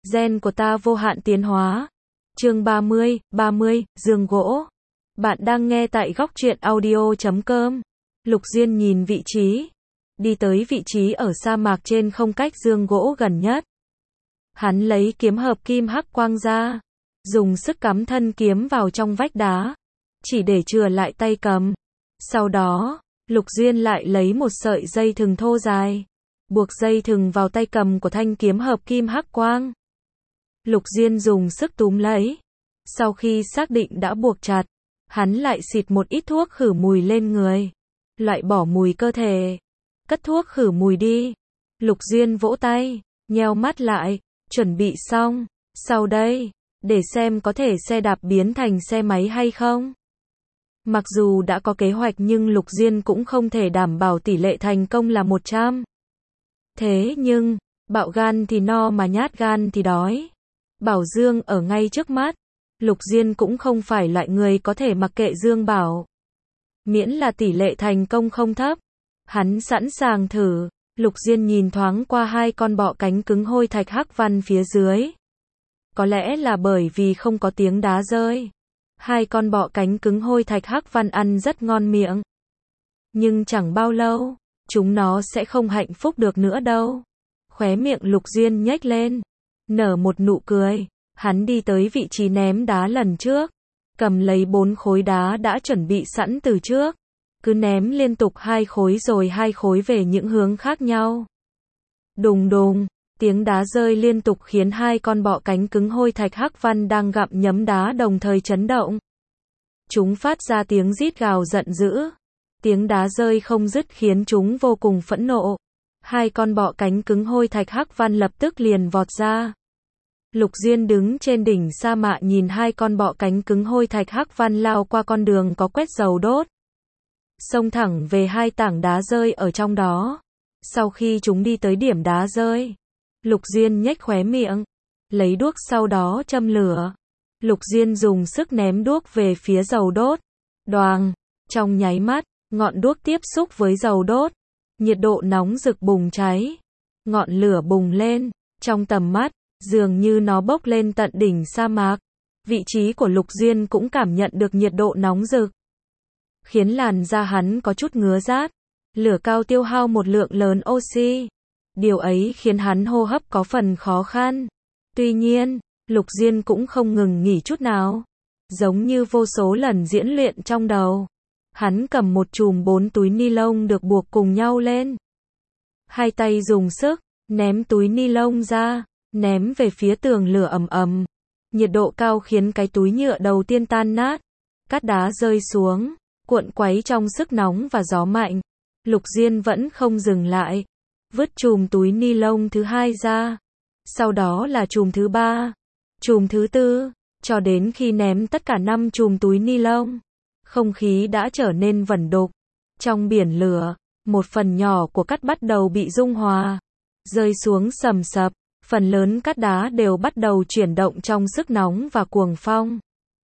Gen của ta vô hạn tiến hóa. Chương 30, giường gỗ. Bạn đang nghe tại góc truyện audio.com. Lục Diên nhìn vị trí. Đi tới vị trí ở sa mạc trên không cách giường gỗ gần nhất. Hắn lấy kiếm hợp kim hắc quang ra. Dùng sức cắm thân kiếm vào trong vách đá. Chỉ để chừa lại tay cầm. Sau đó, Lục Diên lại lấy một sợi dây thừng thô dài. Buộc dây thừng vào tay cầm của thanh kiếm hợp kim hắc quang. Lục Diên dùng sức túm lấy. Sau khi xác định đã buộc chặt, hắn lại xịt một ít thuốc khử mùi lên người. Loại bỏ mùi cơ thể. Cất thuốc khử mùi đi. Lục Diên vỗ tay, nheo mắt lại, chuẩn bị xong. Sau đây, để xem có thể xe đạp biến thành xe máy hay không. Mặc dù đã có kế hoạch nhưng Lục Diên cũng không thể đảm bảo tỷ lệ thành công là 100. Thế nhưng, bạo gan thì no mà nhát gan thì đói. Bảo Dương ở ngay trước mắt. Lục Diên cũng không phải loại người có thể mặc kệ Dương Bảo. Miễn là tỷ lệ thành công không thấp. Hắn sẵn sàng thử. Lục Diên nhìn thoáng qua hai con bọ cánh cứng hôi thạch hắc văn phía dưới. Có lẽ là bởi vì không có tiếng đá rơi. Hai con bọ cánh cứng hôi thạch hắc văn ăn rất ngon miệng. Nhưng chẳng bao lâu, chúng nó sẽ không hạnh phúc được nữa đâu. Khóe miệng Lục Diên nhếch lên. Nở một nụ cười. Hắn đi tới vị trí ném đá lần trước. Cầm lấy 4 khối đá đã chuẩn bị sẵn từ trước. Cứ ném liên tục 2 khối rồi 2 khối về những hướng khác nhau. Đùng đùng. Tiếng đá rơi liên tục khiến hai con bọ cánh cứng hôi thạch hắc văn đang gặm nhấm đá đồng thời chấn động. Chúng phát ra tiếng rít gào giận dữ. Tiếng đá rơi không dứt khiến chúng vô cùng phẫn nộ. Hai con bọ cánh cứng hôi thạch hắc văn lập tức liền vọt ra. Lục Diên đứng trên đỉnh sa mạc nhìn hai con bọ cánh cứng hôi thạch hắc văn lao qua con đường có quét dầu đốt. Xông thẳng về hai tảng đá rơi ở trong đó. Sau khi chúng đi tới điểm đá rơi, Lục Diên nhếch khóe miệng, lấy đuốc sau đó châm lửa. Lục Diên dùng sức ném đuốc về phía dầu đốt. Đoàng, trong nháy mắt, ngọn đuốc tiếp xúc với dầu đốt. Nhiệt độ nóng rực bùng cháy. Ngọn lửa bùng lên, trong tầm mắt, dường như nó bốc lên tận đỉnh sa mạc. Vị trí của Lục Diên cũng cảm nhận được nhiệt độ nóng rực. Khiến làn da hắn có chút ngứa rát. Lửa cao tiêu hao một lượng lớn oxy. Điều ấy khiến hắn hô hấp có phần khó khăn. Tuy nhiên, Lục Diên cũng không ngừng nghỉ chút nào. Giống như vô số lần diễn luyện trong đầu. Hắn cầm một chùm 4 túi ni lông được buộc cùng nhau lên. Hai tay dùng sức, ném túi ni lông ra, ném về phía tường lửa ầm ầm. Nhiệt độ cao khiến cái túi nhựa đầu tiên tan nát. Cát đá rơi xuống, cuộn quấy trong sức nóng và gió mạnh. Lục Diên vẫn không dừng lại. Vứt chùm túi ni lông thứ 2 ra. Sau đó là chùm thứ 3, chùm thứ 4, cho đến khi ném tất cả 5 chùm túi ni lông. Không khí đã trở nên vẩn đục. Trong biển lửa, một phần nhỏ của cát bắt đầu bị dung hòa, rơi xuống sầm sập. Phần lớn cát đá đều bắt đầu chuyển động trong sức nóng và cuồng phong,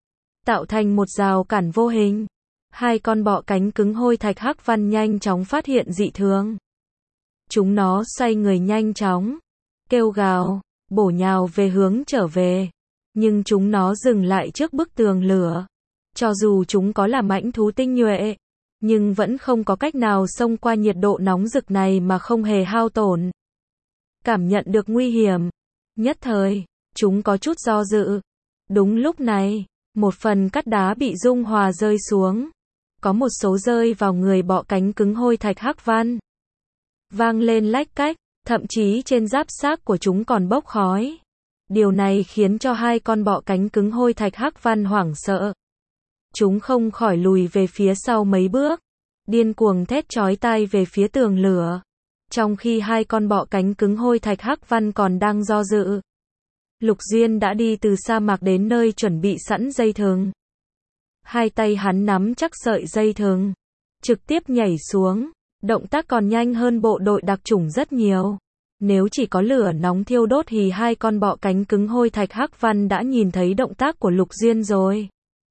tạo thành một rào cản vô hình. Hai con bọ cánh cứng hôi thạch hắc văn nhanh chóng phát hiện dị thường. Chúng nó xoay người nhanh chóng, kêu gào, bổ nhào về hướng trở về. Nhưng chúng nó dừng lại trước bức tường lửa. Cho dù chúng có là mãnh thú tinh nhuệ, nhưng vẫn không có cách nào xông qua nhiệt độ nóng rực này mà không hề hao tổn. Cảm nhận được nguy hiểm. Nhất thời, chúng có chút do dự. Đúng lúc này, một phần cát đá bị dung hòa rơi xuống. Có một số rơi vào người bọ cánh cứng hôi thạch hắc văn. Vang lên lách cách, thậm chí trên giáp xác của chúng còn bốc khói. Điều này khiến cho hai con bọ cánh cứng hôi thạch hắc văn hoảng sợ. Chúng không khỏi lùi về phía sau mấy bước, điên cuồng thét chói tai về phía tường lửa. Trong khi hai con bọ cánh cứng hôi thạch hắc văn còn đang do dự, Lục Diên đã đi từ sa mạc đến nơi chuẩn bị sẵn dây thừng. Hai tay hắn nắm chắc sợi dây thừng, trực tiếp nhảy xuống. Động tác còn nhanh hơn bộ đội đặc chủng rất nhiều. Nếu chỉ có lửa nóng thiêu đốt thì hai con bọ cánh cứng hôi thạch hắc văn đã nhìn thấy động tác của Lục Diên rồi.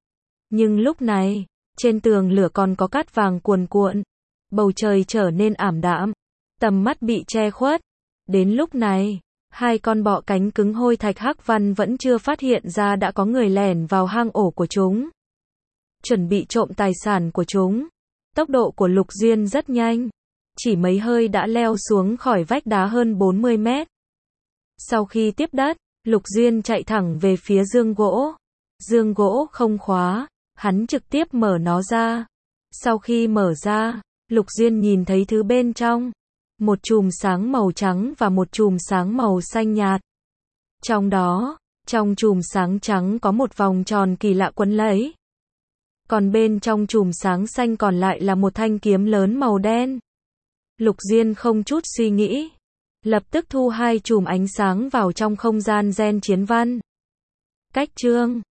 Nhưng lúc này, trên tường lửa còn có cát vàng cuồn cuộn. Bầu trời trở nên ảm đạm. Tầm mắt bị che khuất. Đến lúc này, Hai con bọ cánh cứng hôi Thạch Hắc Văn vẫn chưa phát hiện ra đã có người lẻn vào hang ổ của chúng, chuẩn bị trộm tài sản của chúng. Tốc độ của Lục Duyên rất nhanh, chỉ mấy hơi đã leo xuống khỏi vách đá hơn 40 mét. Sau khi tiếp đất, Lục Duyên chạy thẳng về phía giương gỗ. Giương gỗ không khóa, hắn trực tiếp mở nó ra. Sau khi mở ra, Lục Duyên nhìn thấy thứ bên trong. Một chùm sáng màu trắng và một chùm sáng màu xanh nhạt. Trong đó, trong chùm sáng trắng có một vòng tròn kỳ lạ quấn lấy. Còn bên trong chùm sáng xanh còn lại là một thanh kiếm lớn màu đen. Lục Duyên không chút suy nghĩ, lập tức thu hai chùm ánh sáng vào trong không gian gen chiến văn. Cách chương